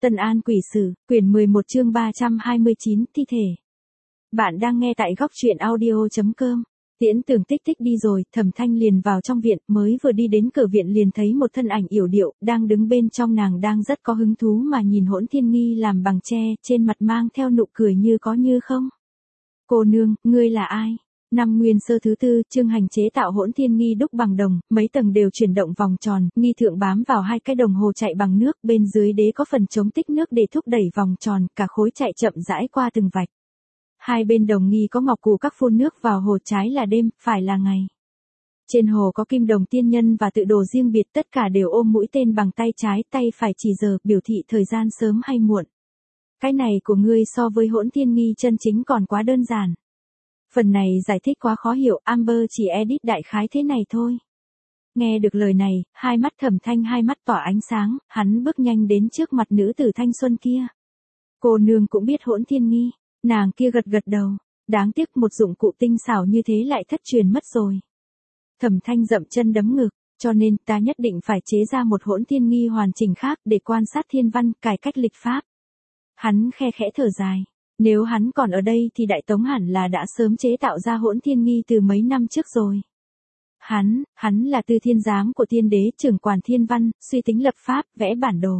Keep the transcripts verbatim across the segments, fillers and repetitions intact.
Tân An Quỷ Sử, quyển mười một chương ba trăm hai mươi chín, thi thể. Bạn đang nghe tại góc truyện audio chấm com. Tiễn Tường tích tích đi rồi, Thẩm Thanh liền vào trong viện, mới vừa đi đến cửa viện liền thấy một thân ảnh yểu điệu, đang đứng bên trong, nàng đang rất có hứng thú mà nhìn Hỗn Thiên Nghi làm bằng tre, trên mặt mang theo nụ cười như có như không. Cô nương, ngươi là ai? Năm Nguyên Sơ thứ tư, Trương Hành chế tạo Hỗn Thiên Nghi đúc bằng đồng, mấy tầng đều chuyển động vòng tròn, nghi thượng bám vào hai cái đồng hồ chạy bằng nước, bên dưới đế có phần chống tích nước để thúc đẩy vòng tròn, cả khối chạy chậm rãi qua từng vạch. Hai bên đồng nghi có ngọc cù các phun nước vào hồ, trái là đêm, phải là ngày. Trên hồ có kim đồng tiên nhân và tự đồ riêng biệt, tất cả đều ôm mũi tên bằng tay trái, tay phải chỉ giờ, biểu thị thời gian sớm hay muộn. Cái này của ngươi so với Hỗn Thiên Nghi chân chính còn quá đơn giản. Phần này giải thích quá khó hiểu, Amber chỉ edit đại khái thế này thôi. Nghe được lời này, hai mắt Thẩm Thanh hai mắt tỏa ánh sáng, hắn bước nhanh đến trước mặt nữ tử thanh xuân kia. Cô nương cũng biết Hỗn Thiên Nghi, nàng kia gật gật đầu, đáng tiếc một dụng cụ tinh xảo như thế lại thất truyền mất rồi. Thẩm Thanh dậm chân đấm ngực, cho nên ta nhất định phải chế ra một Hỗn Thiên Nghi hoàn chỉnh khác để quan sát thiên văn, cải cách lịch pháp. Hắn khe khẽ thở dài. Nếu hắn còn ở đây thì Đại Tống hẳn là đã sớm chế tạo ra Hỗn Thiên Nghi từ mấy năm trước rồi. Hắn, hắn là tư thiên giám của tiên đế, trưởng quản thiên văn, suy tính lập pháp, vẽ bản đồ.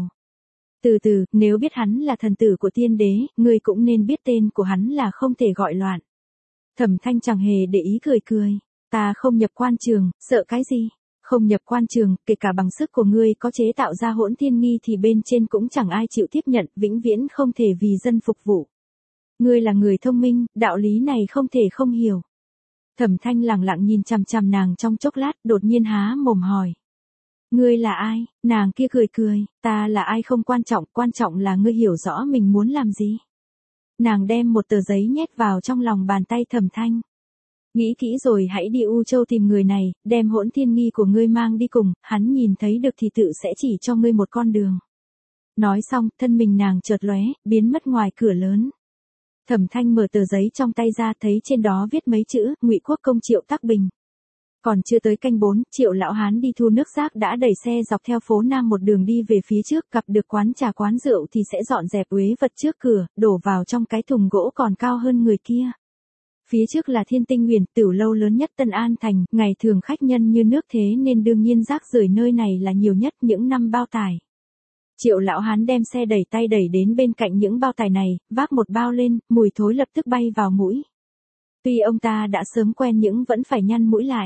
Từ từ, nếu biết hắn là thần tử của tiên đế, ngươi cũng nên biết tên của hắn là không thể gọi loạn. Thẩm Thanh chẳng hề để ý cười cười. Ta không nhập quan trường, sợ cái gì? Không nhập quan trường, kể cả bằng sức của ngươi có chế tạo ra Hỗn Thiên Nghi thì bên trên cũng chẳng ai chịu tiếp nhận, vĩnh viễn không thể vì dân phục vụ. Ngươi là người thông minh, đạo lý này không thể không hiểu. Thẩm Thanh lặng lặng nhìn chằm chằm nàng trong chốc lát, đột nhiên há mồm hỏi. Ngươi là ai? Nàng kia cười cười, ta là ai không quan trọng, quan trọng là ngươi hiểu rõ mình muốn làm gì. Nàng đem một tờ giấy nhét vào trong lòng bàn tay Thẩm Thanh. Nghĩ kỹ rồi hãy đi U Châu tìm người này, đem Hỗn Thiên Nghi của ngươi mang đi cùng, hắn nhìn thấy được thì tự sẽ chỉ cho ngươi một con đường. Nói xong, thân mình nàng chợt lóe, biến mất ngoài cửa lớn. Thẩm Thanh mở tờ giấy trong tay ra, thấy trên đó viết mấy chữ, Ngụy Quốc công Triệu Tắc Bình. Còn chưa tới canh bốn, Triệu lão hán đi thu nước rác đã đẩy xe dọc theo phố Nam một đường đi về phía trước, gặp được quán trà quán rượu thì sẽ dọn dẹp uế vật trước cửa, đổ vào trong cái thùng gỗ còn cao hơn người kia. Phía trước là Thiên Tinh Nguyền, tiểu lâu lớn nhất Tân An thành, ngày thường khách nhân như nước thế nên đương nhiên rác rưởi nơi này là nhiều nhất, những năm bao tải. Triệu lão hán đem xe đẩy tay đẩy đến bên cạnh những bao tải này, vác một bao lên, mùi thối lập tức bay vào mũi. Tuy ông ta đã sớm quen nhưng vẫn phải nhăn mũi lại.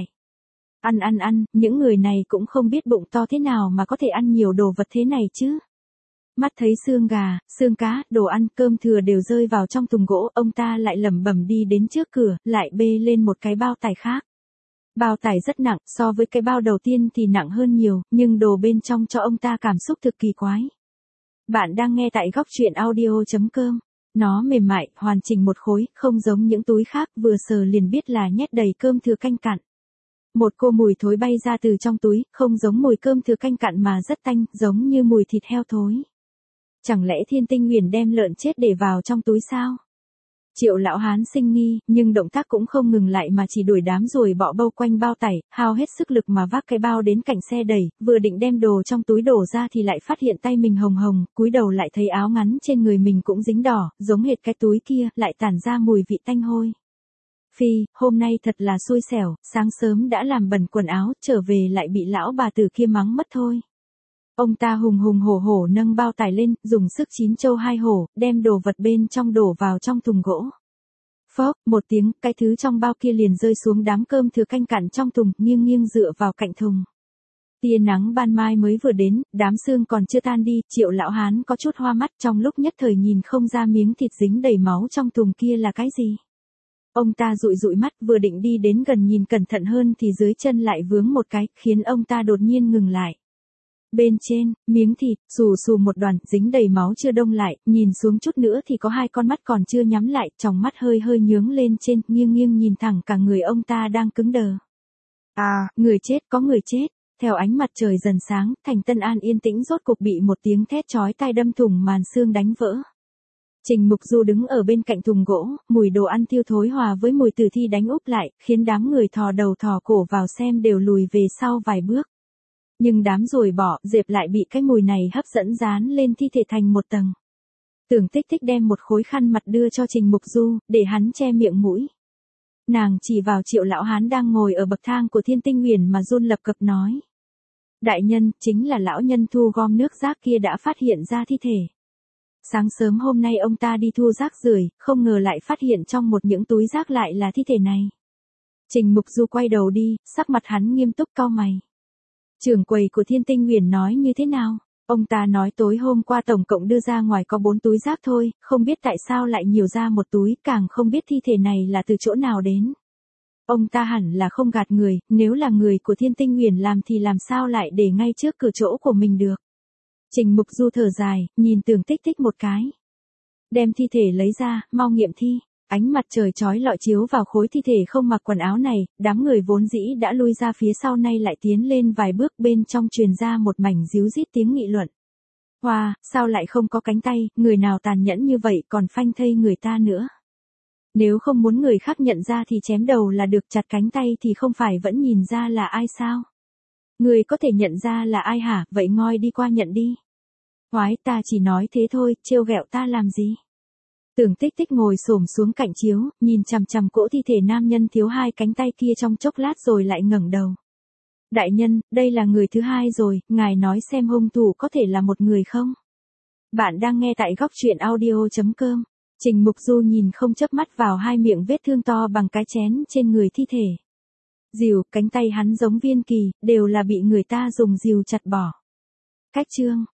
Ăn ăn ăn, những người này cũng không biết bụng to thế nào mà có thể ăn nhiều đồ vật thế này chứ. Mắt thấy xương gà, xương cá, đồ ăn, cơm thừa đều rơi vào trong thùng gỗ, ông ta lại lẩm bẩm đi đến trước cửa, lại bê lên một cái bao tải khác. Bao tải rất nặng, so với cái bao đầu tiên thì nặng hơn nhiều, nhưng đồ bên trong cho ông ta cảm xúc thực kỳ quái. Bạn đang nghe tại góc truyện audio chấm com. Nó mềm mại, hoàn chỉnh một khối, không giống những túi khác, vừa sờ liền biết là nhét đầy cơm thừa canh cặn. Một cô mùi thối bay ra từ trong túi, không giống mùi cơm thừa canh cặn mà rất tanh, giống như mùi thịt heo thối. Chẳng lẽ Thiên Tinh Nguyền đem lợn chết để vào trong túi sao? Triệu lão hán sinh nghi, nhưng động tác cũng không ngừng lại mà chỉ đuổi đám ruồi bọ bao quanh bao tải, hao hết sức lực mà vác cái bao đến cạnh xe đẩy, vừa định đem đồ trong túi đổ ra thì lại phát hiện tay mình hồng hồng, cúi đầu lại thấy áo ngắn trên người mình cũng dính đỏ, giống hệt cái túi kia, lại tản ra mùi vị tanh hôi. Phi, hôm nay thật là xui xẻo, sáng sớm đã làm bẩn quần áo, trở về lại bị lão bà tử kia mắng mất thôi. Ông ta hùng hùng hổ hổ nâng bao tải lên, dùng sức chín châu hai hổ, đem đồ vật bên trong đổ vào trong thùng gỗ. Phốc, một tiếng, cái thứ trong bao kia liền rơi xuống đám cơm thừa canh cặn trong thùng, nghiêng nghiêng dựa vào cạnh thùng. Tia nắng ban mai mới vừa đến, đám sương còn chưa tan đi, Triệu lão hán có chút hoa mắt, trong lúc nhất thời nhìn không ra miếng thịt dính đầy máu trong thùng kia là cái gì. Ông ta dụi dụi mắt, vừa định đi đến gần nhìn cẩn thận hơn thì dưới chân lại vướng một cái, khiến ông ta đột nhiên ngừng lại. Bên trên, miếng thịt, xù xù một đoàn, dính đầy máu chưa đông lại, nhìn xuống chút nữa thì có hai con mắt còn chưa nhắm lại, tròng mắt hơi hơi nhướng lên trên, nghiêng nghiêng nhìn thẳng cả người ông ta đang cứng đờ. À, người chết, có người chết. Theo ánh mặt trời dần sáng, thành Tân An yên tĩnh rốt cục bị một tiếng thét chói tai đâm thủng màn sương đánh vỡ. Trình Mục Du đứng ở bên cạnh thùng gỗ, mùi đồ ăn thiêu thối hòa với mùi tử thi đánh úp lại, khiến đám người thò đầu thò cổ vào xem đều lùi về sau vài bước. Nhưng đám ruồi bọ, dẹp lại bị cái mùi này hấp dẫn dán lên thi thể thành một tầng. Tưởng Tích Tích đem một khối khăn mặt đưa cho Trình Mục Du, để hắn che miệng mũi. Nàng chỉ vào Triệu lão hán đang ngồi ở bậc thang của Thiên Tinh Huyền mà run lập cập nói. Đại nhân, chính là lão nhân thu gom nước rác kia đã phát hiện ra thi thể. Sáng sớm hôm nay ông ta đi thu rác rưởi, không ngờ lại phát hiện trong một những túi rác lại là thi thể này. Trình Mục Du quay đầu đi, sắc mặt hắn nghiêm túc cau mày. Trưởng quầy của Thiên Tinh Huyền nói như thế nào? Ông ta nói tối hôm qua tổng cộng đưa ra ngoài có bốn túi rác thôi, không biết tại sao lại nhiều ra một túi, càng không biết thi thể này là từ chỗ nào đến. Ông ta hẳn là không gạt người, nếu là người của Thiên Tinh Huyền làm thì làm sao lại để ngay trước cửa chỗ của mình được. Trình Mục Du thở dài, nhìn Tưởng Tích Tích một cái. Đem thi thể lấy ra, mau nghiệm thi. Ánh mặt trời chói lọi chiếu vào khối thi thể không mặc quần áo này, đám người vốn dĩ đã lui ra phía sau nay lại tiến lên vài bước, bên trong truyền ra một mảnh ríu rít tiếng nghị luận. Hoa, wow, sao lại không có cánh tay, người nào tàn nhẫn như vậy còn phanh thây người ta nữa. Nếu không muốn người khác nhận ra thì chém đầu là được, chặt cánh tay thì không phải vẫn nhìn ra là ai sao? Người có thể nhận ra là ai hả, vậy ngoi đi qua nhận đi. Hoái, ta chỉ nói thế thôi, trêu ghẹo ta làm gì? Tưởng Tích Tích ngồi xổm xuống cạnh chiếu, nhìn chằm chằm cỗ thi thể nam nhân thiếu hai cánh tay kia trong chốc lát rồi lại ngẩng đầu. Đại nhân, đây là người thứ hai rồi, ngài nói xem hung thủ có thể là một người không? Bạn đang nghe tại góc truyện audio chấm com. Trình Mục Du nhìn không chớp mắt vào hai miệng vết thương to bằng cái chén trên người thi thể. Rìu, cánh tay hắn giống viên kỳ, đều là bị người ta dùng rìu chặt bỏ. Cách chương